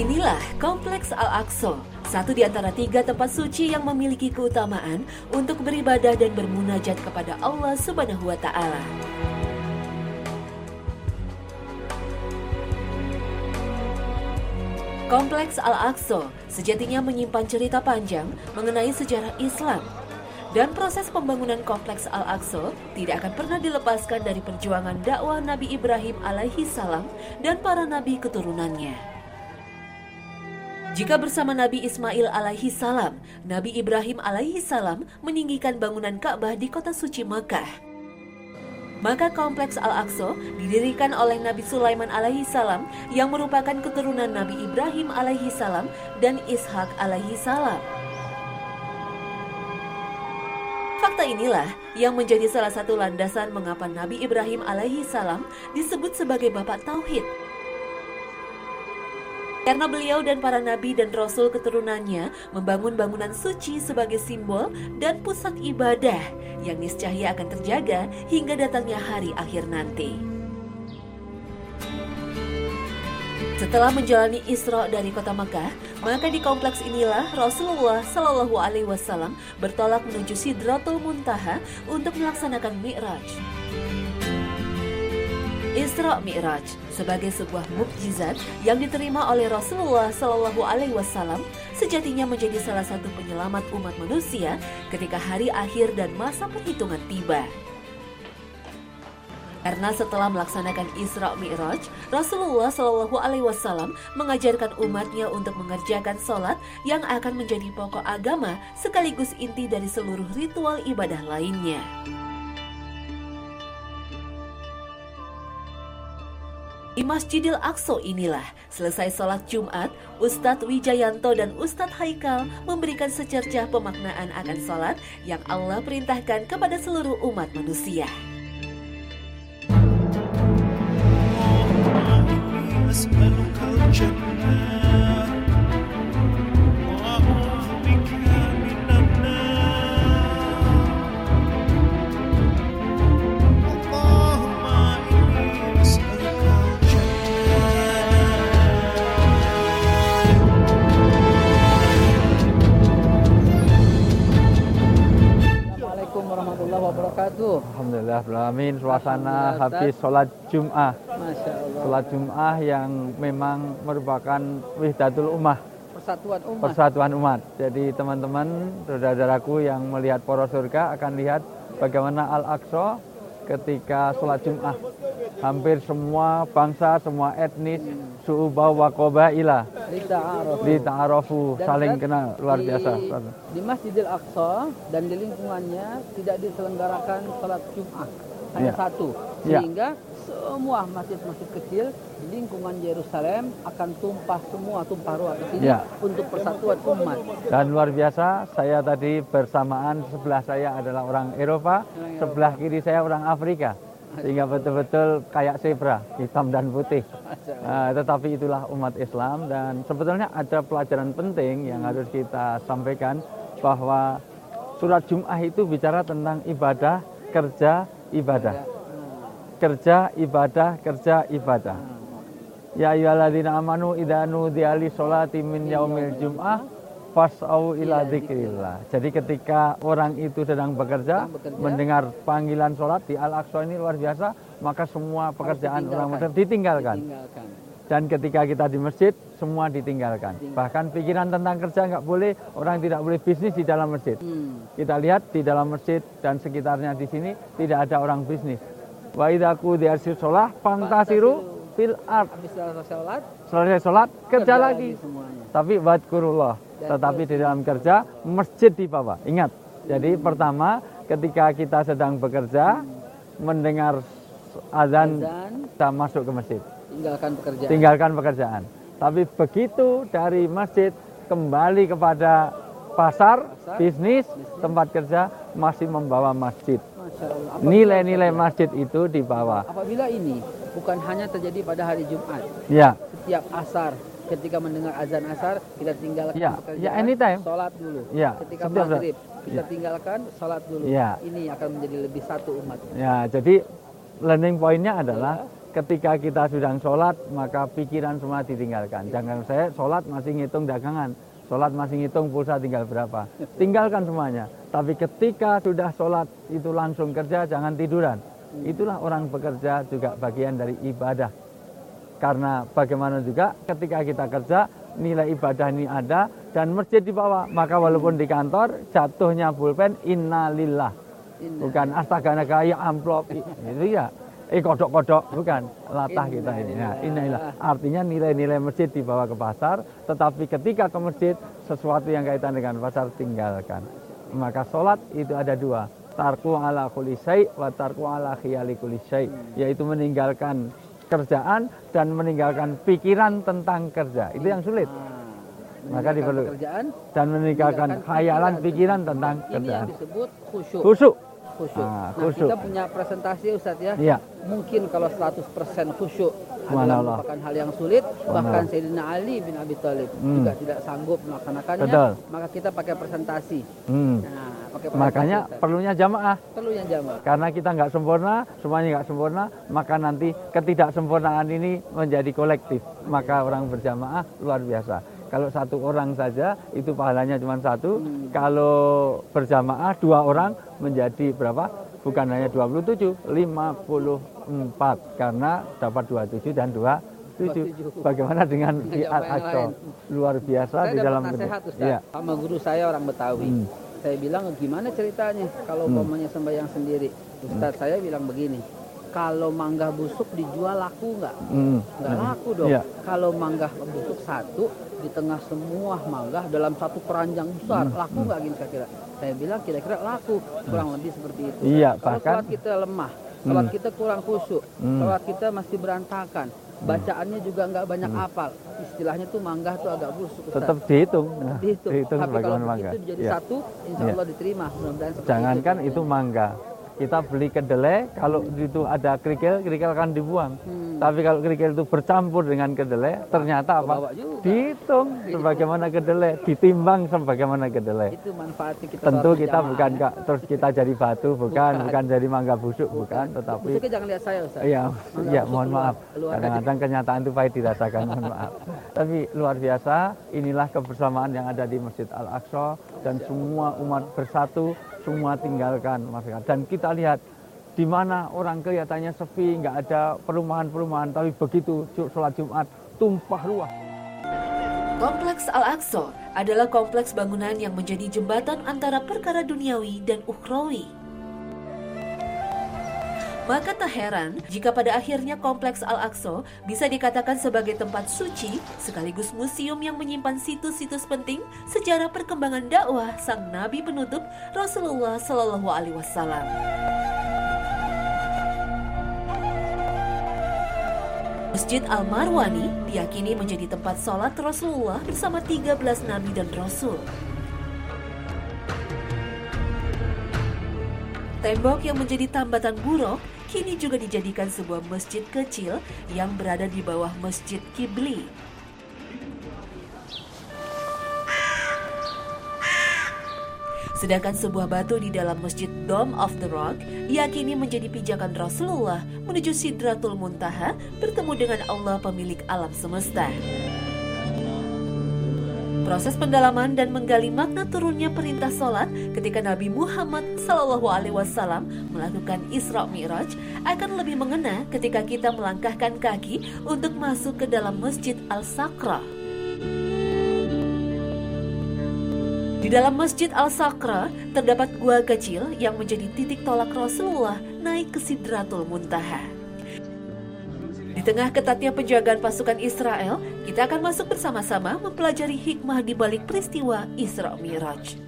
Inilah Kompleks Al-Aqsa, satu di antara 3 tempat suci yang memiliki keutamaan untuk beribadah dan bermunajat kepada Allah Subhanahu wa Ta'ala. Kompleks Al-Aqsa sejatinya menyimpan cerita panjang mengenai sejarah Islam. Dan proses pembangunan Kompleks Al-Aqsa tidak akan pernah dilepaskan dari perjuangan dakwah Nabi Ibrahim alaihi salam dan para nabi keturunannya. Jika bersama Nabi Ismail alaihi salam, Nabi Ibrahim alaihi salam meninggikan bangunan Ka'bah di kota suci Makkah, maka Kompleks Al-Aqsa didirikan oleh Nabi Sulaiman alaihi salam yang merupakan keturunan Nabi Ibrahim alaihi salam dan Ishak alaihi salam. Fakta inilah yang menjadi salah satu landasan mengapa Nabi Ibrahim alaihi salam disebut sebagai Bapak Tauhid. Karena beliau dan para nabi dan rasul keturunannya membangun bangunan suci sebagai simbol dan pusat ibadah yang niscaya akan terjaga hingga datangnya hari akhir nanti. Setelah menjalani Isra dari kota Makkah, maka di kompleks inilah Rasulullah Shallallahu Alaihi Wasallam bertolak menuju Sidratul Muntaha untuk melaksanakan Mi'raj. Isra Mi'raj sebagai sebuah mukjizat yang diterima oleh Rasulullah Shallallahu Alaihi Wasallam sejatinya menjadi salah satu penyelamat umat manusia ketika hari akhir dan masa perhitungan tiba. Karena setelah melaksanakan Isra Mi'raj, Rasulullah Shallallahu Alaihi Wasallam mengajarkan umatnya untuk mengerjakan sholat yang akan menjadi pokok agama sekaligus inti dari seluruh ritual ibadah lainnya. Di Masjidil Aqsa inilah, selesai sholat Jumat, Ustadz Wijayanto dan Ustadz Haikal memberikan secercah pemaknaan akan sholat yang Allah perintahkan kepada seluruh umat manusia. Assalamualaikum warahmatullahi wabarakatuh. Alhamdulillah, amin. Suasana habis sholat Jum'ah. Masya Allah. Sholat Jum'ah yang memang merupakan wihdatul ummah, persatuan umat. Jadi teman-teman, saudara-saudaraku yang melihat poros surga akan lihat bagaimana Al-Aqsa ketika sholat Jum'ah. Hampir semua bangsa, semua etnis, su'ubah wa qabailah lita'arofu, saling kenal, luar biasa. Di Masjidil Aqsa dan di lingkungannya tidak diselenggarakan sholat Jum'ah, hanya satu. Sehingga semua masjid-masjid kecil di lingkungan Yerusalem akan tumpah ruah ke sini untuk persatuan umat. Dan luar biasa, saya tadi bersamaan sebelah saya adalah orang Eropa, sebelah kiri saya orang Afrika. Sehingga betul-betul kayak zebra, hitam dan putih. Tetapi itulah umat Islam dan sebetulnya ada pelajaran penting yang harus kita sampaikan bahwa surat Jum'ah itu bicara tentang ibadah, kerja, ibadah. Kerja, ibadah, kerja, ibadah. Ya ayyuhalladzina amanu idza nudiya lis-sholati min yaumil jum'ah fas'au ila dzikrillah. Jadi ketika orang itu sedang bekerja, mendengar panggilan sholat di Al-Aqsa ini luar biasa, maka semua pekerjaan orang Muslim ditinggalkan. Dan ketika kita di masjid, semua ditinggalkan. Bahkan pikiran tentang kerja nggak boleh, orang tidak boleh bisnis di dalam masjid. Kita lihat di dalam masjid dan sekitarnya di sini tidak ada orang bisnis. Wa idza qudiyatish shalah fantasiru fil ard. Selesai sholat, kerja lagi. Tapi wadkurullah. Tetapi di dalam kerja, masjid di bawah. Ingat, jadi pertama ketika kita sedang bekerja, mendengar azan, kita masuk ke masjid. Tinggalkan pekerjaan. Tapi begitu dari masjid, kembali kepada pasar, bisnis, tempat kerja, masih membawa masjid. Nilai-nilai masjid itu dibawa. Apabila ini bukan hanya terjadi pada hari Jumat, setiap asar, ketika mendengar azan asar, kita tinggalkan pekerjaan, anytime. Sholat dulu. Ketika maghrib, kita tinggalkan, sholat dulu. Ini akan menjadi lebih satu umat. Jadi learning point-nya adalah ketika kita sedang sholat, maka pikiran semua ditinggalkan. Jangan saya sholat masih ngitung dagangan, sholat masih ngitung pulsa tinggal berapa. Tinggalkan semuanya. Tapi ketika sudah sholat itu langsung kerja, jangan tiduran. Itulah orang bekerja juga bagian dari ibadah. Karena bagaimana juga ketika kita kerja, nilai ibadah ini ada dan masjid di bawah. Maka walaupun di kantor, jatuhnya pulpen, innalillah. Bukan astaga naga ya amplop. Itu ya. Kodok-kodok, bukan latah kita ini. Nah, inilah artinya nilai-nilai masjid dibawa ke pasar, tetapi ketika ke masjid sesuatu yang kaitan dengan pasar tinggalkan. Maka sholat itu ada dua, tarku ala kulli syai' wa tarku ala khiyali kulli syai', yaitu meninggalkan kerjaan dan meninggalkan pikiran tentang kerja. Itu yang sulit. Maka diperlukan dan meninggalkan khayalan pikiran tentang kerjaan. Ini yang disebut khusyuk. Khusyuk. Nah, kita punya presentasi Ustadz ya. Iya. Mungkin kalau 100% khusyuk Adalah adalah merupakan hal yang sulit, bahkan Sayyidina Ali bin Abi Thalib juga tidak sanggup melaksanakannya. Betul. Maka kita pakai presentasi. Nah, pakai presentasi, makanya Ustadz. perlunya jamaah. Perlunya jamaah. Karena kita nggak sempurna, semuanya nggak sempurna, maka nanti ketidaksempurnaan ini menjadi kolektif. Maka orang berjamaah luar biasa. Kalau satu orang saja itu pahalanya cuma satu. Kalau berjamaah 2 orang menjadi berapa? Bukan hanya 27, 54. Karena dapat 27 dan 27. Bagaimana dengan di Al-Aqsa? Luar biasa. Saya di dalam nasihat Ustaz, ya. Sama guru saya orang Betawi. Saya bilang gimana ceritanya kalau umpamanya sembahyang sendiri. Ustaz saya bilang begini, kalau mangga busuk dijual laku nggak? Nggak laku dong. Yeah. Kalau mangga busuk satu di tengah semua mangga dalam satu keranjang besar, laku nggak gini kira-kira? Saya bilang kira-kira laku, kurang lebih seperti itu. Iya, kalau sholat kita lemah, sholat kita kurang khusyuk, sholat kita masih berantakan, bacaannya juga nggak banyak hafal. Istilahnya tuh mangga tuh agak busuk. Ustaz. Tetap dihitung. Dihitung. Tapi kalau mangga. itu jadi satu, insya Allah diterima. Jangankan itu mangga. Kita beli kedelai, kalau itu ada kerikil kan dibuang. Tapi kalau kerikil itu bercampur dengan kedelai, ternyata apa? Dihitung sebagaimana kedelai, ditimbang sebagaimana kedelai. Itu manfaatnya kita. Tentu kita bukan terus kita jadi batu, bukan jadi mangga busuk, bukan. Tetapi busuknya jangan lihat saya, Ustaz. Iya, mohon maaf. Kadang-kadang kenyataan itu pahit dirasakan, mohon maaf. Tapi luar biasa, inilah kebersamaan yang ada di Masjid Al-Aqsa dan semua umat bersatu. Semua tinggalkan masyarakat. Dan kita lihat di mana orang kelihatannya sepi, nggak ada perumahan-perumahan, tapi begitu sholat Jumat tumpah ruah. Kompleks Al-Aqsa adalah kompleks bangunan yang menjadi jembatan antara perkara duniawi dan ukhrawi. Maka tak heran jika pada akhirnya kompleks Al-Aqsa bisa dikatakan sebagai tempat suci sekaligus museum yang menyimpan situs-situs penting sejarah perkembangan dakwah sang Nabi penutup Rasulullah Shallallahu Alaihi Wasallam. Masjid Al-Marwani diyakini menjadi tempat sholat Rasulullah bersama 13 Nabi dan Rasul. Tembok yang menjadi tambatan buruk kini juga dijadikan sebuah masjid kecil yang berada di bawah Masjid Qibli. Sedangkan sebuah batu di dalam Masjid Dome of the Rock diyakini menjadi pijakan Rasulullah menuju Sidratul Muntaha bertemu dengan Allah pemilik alam semesta. Proses pendalaman dan menggali makna turunnya perintah sholat ketika Nabi Muhammad SAW melakukan Isra Mi'raj akan lebih mengena ketika kita melangkahkan kaki untuk masuk ke dalam Masjid Al-Saqra. Di dalam Masjid Al-Saqra terdapat gua kecil yang menjadi titik tolak Rasulullah naik ke Sidratul Muntaha. Di tengah ketatnya penjagaan pasukan Israel, kita akan masuk bersama-sama mempelajari hikmah di balik peristiwa Isra Mi'raj.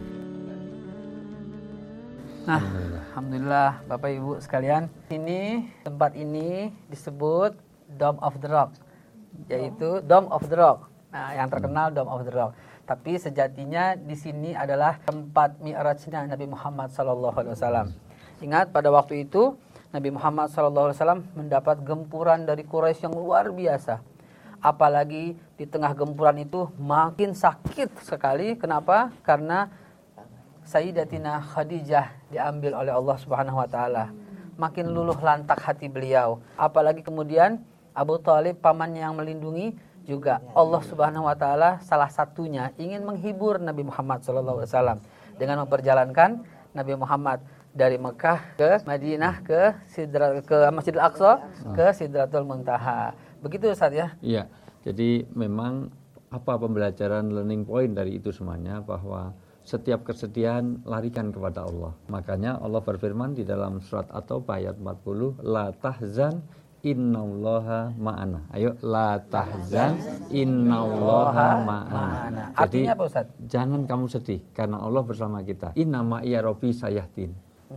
Nah, alhamdulillah Bapak Ibu sekalian, tempat ini disebut Dome of the Rock, yaitu Dome of the Rock. Nah, yang terkenal Dome of the Rock. Tapi sejatinya di sini adalah tempat Mi'rajnya Nabi Muhammad SAW. Ingat pada waktu itu Nabi Muhammad SAW mendapat gempuran dari Quraisy yang luar biasa. Apalagi di tengah gempuran itu makin sakit sekali. Kenapa? Karena Sayyidatina Khadijah diambil oleh Allah Subhanahu wa taala. makin luluh lantak hati beliau. Apalagi kemudian Abu Thalib pamannya yang melindungi juga Allah Subhanahu wa taala salah satunya ingin menghibur Nabi Muhammad SAW dengan memperjalankan Nabi Muhammad dari Mekah ke Madinah ke Masjidil Aqsa ke Sidratul Muntaha. Begitu Ustaz ya? Iya. Jadi memang apa pembelajaran learning point dari itu semuanya, bahwa setiap kesedihan larikan kepada Allah. Makanya Allah berfirman di dalam surat At-Taubah ayat 40, la tahzan innallaha ma'ana. Ayo, la tahzan innallaha ma'ana. Jadi artinya apa Ustaz? Jangan kamu sedih karena Allah bersama kita. Inna ma'iya rabbi sayahdin.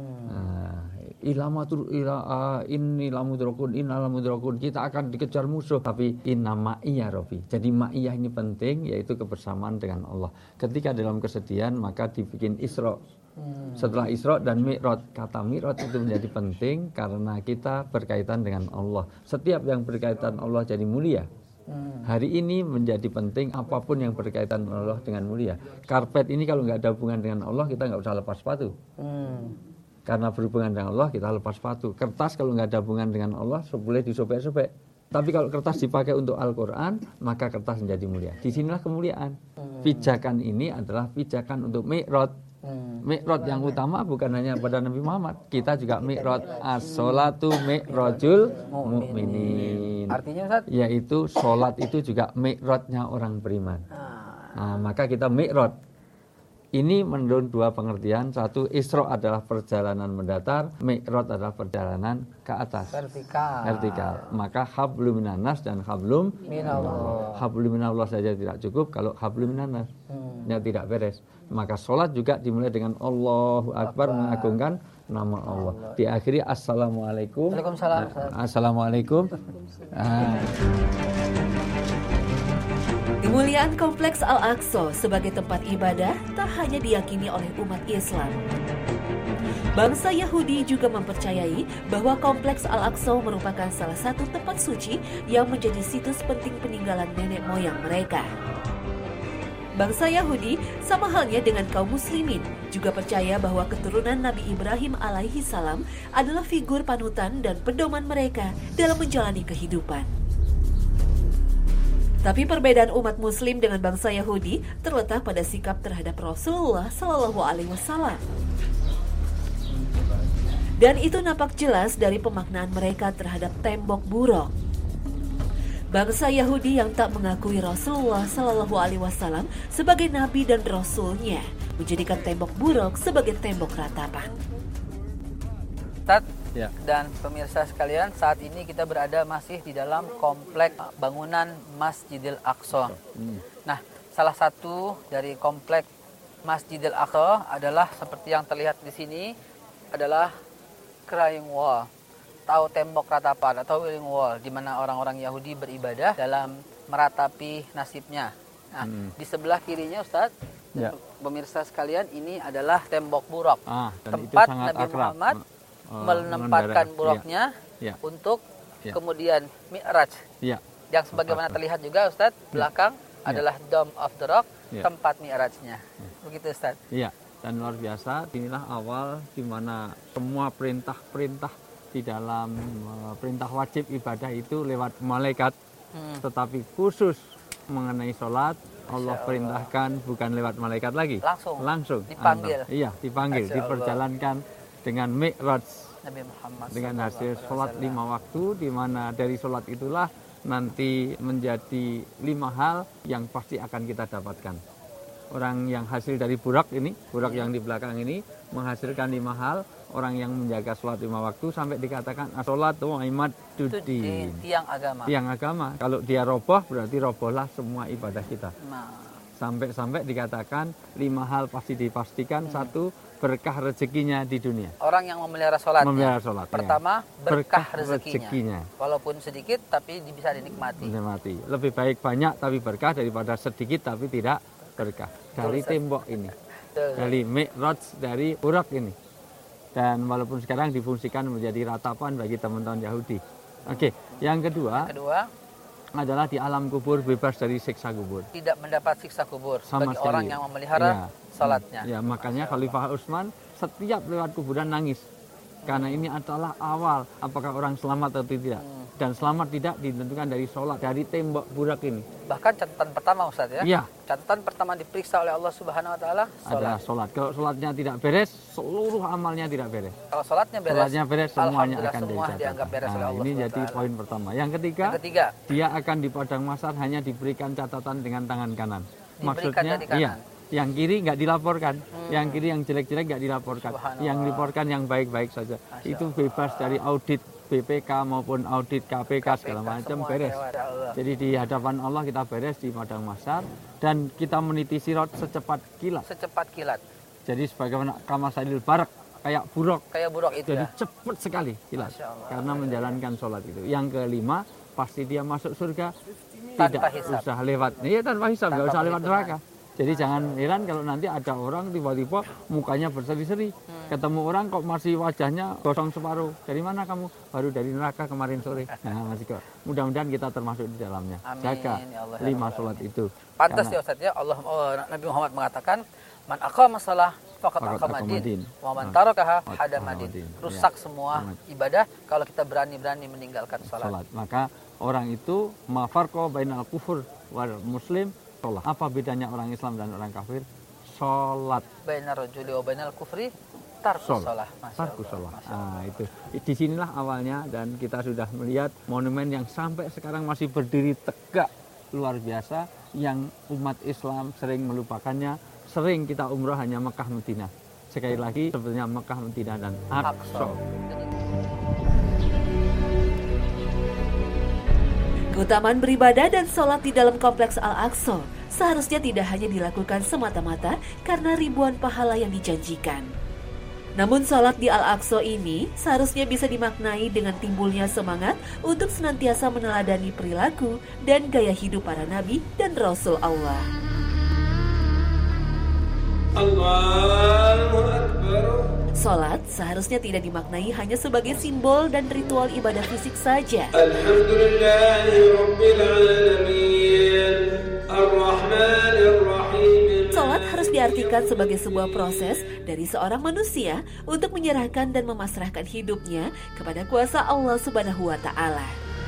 Inni lamudrakun, kita akan dikejar musuh, tapi inna ma'iya rabbi. Jadi ma'iyah ini penting, yaitu kebersamaan dengan Allah. Ketika dalam kesedihan maka dibikin Isra. Setelah Isra dan Mi'raj, kata Mi'raj itu menjadi penting karena kita berkaitan dengan Allah. Setiap yang berkaitan Allah jadi mulia. Hari ini menjadi penting, apapun yang berkaitan dengan Allah dengan mulia. Karpet ini kalau nggak ada hubungan dengan Allah, kita nggak usah lepas sepatu. Karena berhubungan dengan Allah, kita lepas sepatu. Kertas kalau nggak ada hubungan dengan Allah, boleh disobek-sobek. Tapi kalau kertas dipakai untuk Al-Quran, maka kertas menjadi mulia. Disinilah kemuliaan. Pijakan ini adalah pijakan untuk Mi'raj. Mi'raj yang utama bukan hanya pada Nabi Muhammad. Kita juga Mi'raj. As-sholatu mi'rajul mu'minin. Artinya Ustaz? Yaitu sholat itu juga Mi'rajnya orang beriman. Nah, maka kita Mi'raj. Ini menurut dua pengertian. Satu, Isra adalah perjalanan mendatar, Mi'raj adalah perjalanan ke atas. Vertikal. Maka hablum minanas dan hablum minallah. Hablum minallah saja tidak cukup kalau hablum minanas. Ya tidak beres. Maka sholat juga dimulai dengan Allahu Akbar, mengagungkan nama Allah. Diakhiri Assalamualaikum. Waalaikumsalam. Assalamualaikum. Kemuliaan Kompleks Al-Aqsa sebagai tempat ibadah tak hanya diyakini oleh umat Islam. Bangsa Yahudi juga mempercayai bahwa Kompleks Al-Aqsa merupakan salah satu tempat suci yang menjadi situs penting peninggalan nenek moyang mereka. Bangsa Yahudi, sama halnya dengan kaum muslimin, juga percaya bahwa keturunan Nabi Ibrahim alaihi salam adalah figur panutan dan pedoman mereka dalam menjalani kehidupan. Tapi perbedaan umat muslim dengan bangsa Yahudi terletak pada sikap terhadap Rasulullah Shallallahu Alaihi Wasallam. Dan itu nampak jelas dari pemaknaan mereka terhadap tembok buruk. Bangsa Yahudi yang tak mengakui Rasulullah Shallallahu Alaihi Wasallam sebagai nabi dan rasulnya menjadikan tembok buruk sebagai tembok ratapan. Ya. Dan pemirsa sekalian, saat ini kita berada masih di dalam komplek bangunan Masjidil Aqsa. Nah, salah satu dari komplek Masjidil Aqsa adalah seperti yang terlihat di sini adalah crying wall, atau tembok ratapan atau wailing wall, di mana orang-orang Yahudi beribadah dalam meratapi nasibnya. Nah, di sebelah kirinya Ustaz, pemirsa sekalian, ini adalah tembok buruk, tempat Nabi Muhammad menempatkan buruknya untuk kemudian Mi'raj. Yang sebagaimana terlihat juga Ustaz, belakang adalah Dome of the Rock, tempat Mi'rajnya. Begitu Ustaz. Iya, dan luar biasa, inilah awal di mana semua perintah-perintah di dalam perintah wajib ibadah itu lewat malaikat, tetapi khusus mengenai sholat Allah perintahkan bukan lewat malaikat lagi, langsung dipanggil. Dipanggil, diperjalankan dengan Mi'raj, Nabi Muhammad dengan hasil sholat 5 waktu, di mana dari sholat itulah nanti menjadi 5 hal yang pasti akan kita dapatkan. Orang yang hasil dari burak ini, burak yang di belakang ini menghasilkan 5 hal. Orang yang menjaga sholat 5 waktu sampai dikatakan as-sholatu imaduddin, tiang agama. Kalau dia roboh berarti robohlah semua ibadah kita. Sampai dikatakan 5 hal pasti dipastikan. Satu, berkah rezekinya di dunia. Orang yang memelihara sholatnya. Pertama, berkah rezekinya. Walaupun sedikit tapi bisa dinikmati. Lebih baik banyak tapi berkah daripada sedikit tapi tidak berkah. Dari tembok ini, dari Mi'raj, dari burak ini. Dan walaupun sekarang difungsikan menjadi ratapan bagi teman-teman Yahudi. Oke, yang kedua adalah di alam kubur bebas dari siksa kubur. Tidak mendapat siksa kubur bagi orang yang memelihara salatnya. Ya, makanya Khalifah Utsman setiap lewat kuburan nangis. Karena ini adalah awal apakah orang selamat atau tidak. Dan selamat tidak ditentukan dari sholat, dari tembok burak ini. Bahkan catatan pertama Ustaz ya? Iya. Catatan pertama diperiksa oleh Allah Subhanahu Wa Taala adalah sholat. Kalau sholatnya tidak beres, seluruh amalnya tidak beres. Kalau sholatnya beres, semuanya akan semua dianggap beres oleh Allah. Ini jadi poin pertama. Yang ketiga, dia akan di padang mahsyar hanya diberikan catatan dengan tangan kanan. Maksudnya, iya. Yang kiri nggak dilaporkan, yang kiri yang jelek-jelek nggak dilaporkan, yang dilaporkan yang baik-baik saja. Itu bebas dari audit BPK maupun audit KPK segala macam beres. Jadi di hadapan Allah kita beres di padang mahsyar dan kita meniti sirat secepat kilat. Jadi sebagaimana kamasalil barak, kayak buruk itu. Jadi cepat sekali kilat karena menjalankan sholat itu. Yang kelima, pasti dia masuk surga tidak usah lewat. Iya, tanpa hisab, nggak usah lewat neraka. Jadi jangan heran kalau nanti ada orang tiba-tiba mukanya berseri-seri. Ketemu orang kok masih wajahnya gosong separuh. Dari mana kamu? Baru dari neraka kemarin sore. Nah, Mas Iko, mudah-mudahan kita termasuk di dalamnya. Amin, jaga ya Allah, 5 sholat itu. Pantas ya Ustaz ya, Nabi Muhammad mengatakan, man aqama shalah faqad aqamadin, wa man tarakaha hadamadin. Rusak semua ibadah kalau kita berani-berani meninggalkan sholat. Maka orang itu mafarqo bainal kufur wal muslim sholat. Apa bedanya orang Islam dan orang kafir? Sholat. Bainar rajuli wa bainal kufri tarkus sholat. Nah, itu. Disinilah awalnya dan kita sudah melihat monumen yang sampai sekarang masih berdiri tegak luar biasa yang umat Islam sering melupakannya. Sering kita umroh hanya Mekah Madinah. Sekali lagi sebetulnya Mekah Madinah dan Aqsa. Keutamaan beribadah dan sholat di dalam kompleks Al-Aqsa seharusnya tidak hanya dilakukan semata-mata karena ribuan pahala yang dijanjikan. Namun sholat di Al-Aqsa ini seharusnya bisa dimaknai dengan timbulnya semangat untuk senantiasa meneladani perilaku dan gaya hidup para nabi dan Rasul Allah. Allahu Akbar. Sholat seharusnya tidak dimaknai hanya sebagai simbol dan ritual ibadah fisik saja. Sholat harus diartikan sebagai sebuah proses dari seorang manusia untuk menyerahkan dan memasrahkan hidupnya kepada kuasa Allah Subhanahu wa Ta'ala.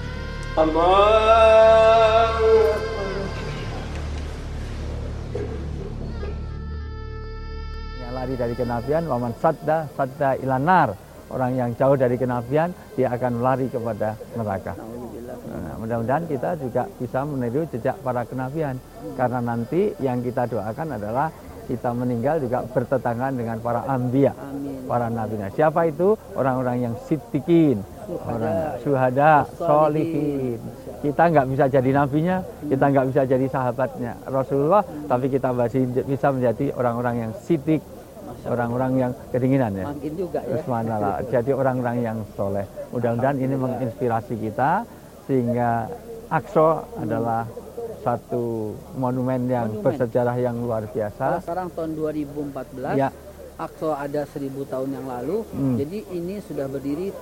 Lari dari kenabian, waman sadda ilanar. Orang yang jauh dari kenabian, dia akan lari kepada neraka. Nah, mudah-mudahan kita juga bisa meniru jejak para kenabian. Karena nanti yang kita doakan adalah kita meninggal juga bertetanggan dengan para anbiya, para nabi. Nah, siapa itu? Orang-orang yang siddiqin, orang syuhada, sholihin. Kita nggak bisa jadi nabinya, kita nggak bisa jadi sahabatnya Rasulullah, tapi kita masih bisa menjadi orang-orang yang siddiq, orang-orang yang kedinginan ya. Makin juga ya. Jadi orang-orang yang soleh. Mudah-mudahan ini menginspirasi kita sehingga Aqsa adalah satu monumen yang bersejarah yang luar biasa. Sekarang tahun 2014, ya. Aqsa ada 1000 tahun yang lalu. Jadi ini sudah berdiri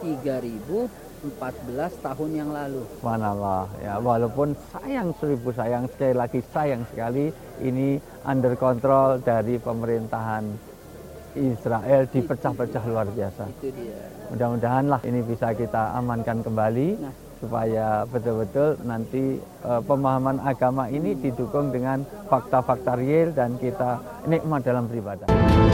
3014 tahun yang lalu. Subhanallah ya, walaupun sayang sekali lagi sayang sekali ini under control dari pemerintahan Israel dipecah-pecah luar biasa. Itu dia. Mudah-mudahan lah ini bisa kita amankan kembali supaya betul-betul nanti pemahaman agama ini didukung dengan fakta-fakta real dan kita nikmat dalam beribadah.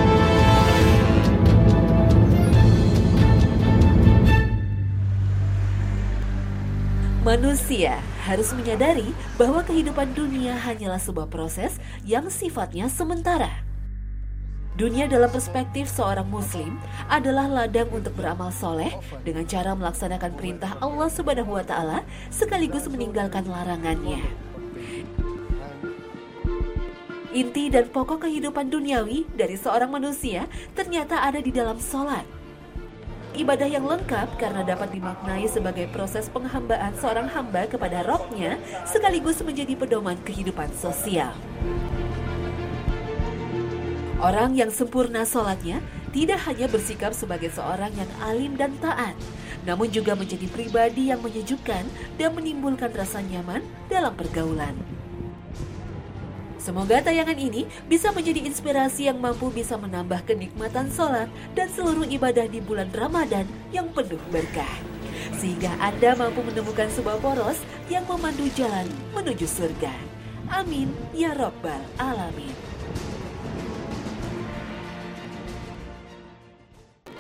Manusia harus menyadari bahwa kehidupan dunia hanyalah sebuah proses yang sifatnya sementara. Dunia dalam perspektif seorang muslim adalah ladang untuk beramal soleh dengan cara melaksanakan perintah Allah Subhanahu wa Ta'ala sekaligus meninggalkan larangannya. Inti dan pokok kehidupan duniawi dari seorang manusia ternyata ada di dalam sholat. Ibadah yang lengkap karena dapat dimaknai sebagai proses penghambaan seorang hamba kepada Rabb-nya sekaligus menjadi pedoman kehidupan sosial. Orang yang sempurna sholatnya tidak hanya bersikap sebagai seorang yang alim dan taat, namun juga menjadi pribadi yang menyejukkan dan menimbulkan rasa nyaman dalam pergaulan. Semoga tayangan ini bisa menjadi inspirasi yang mampu bisa menambah kenikmatan sholat dan seluruh ibadah di bulan Ramadan yang penuh berkah. Sehingga Anda mampu menemukan sebuah poros yang memandu jalan menuju surga. Amin ya Rabbal Alamin.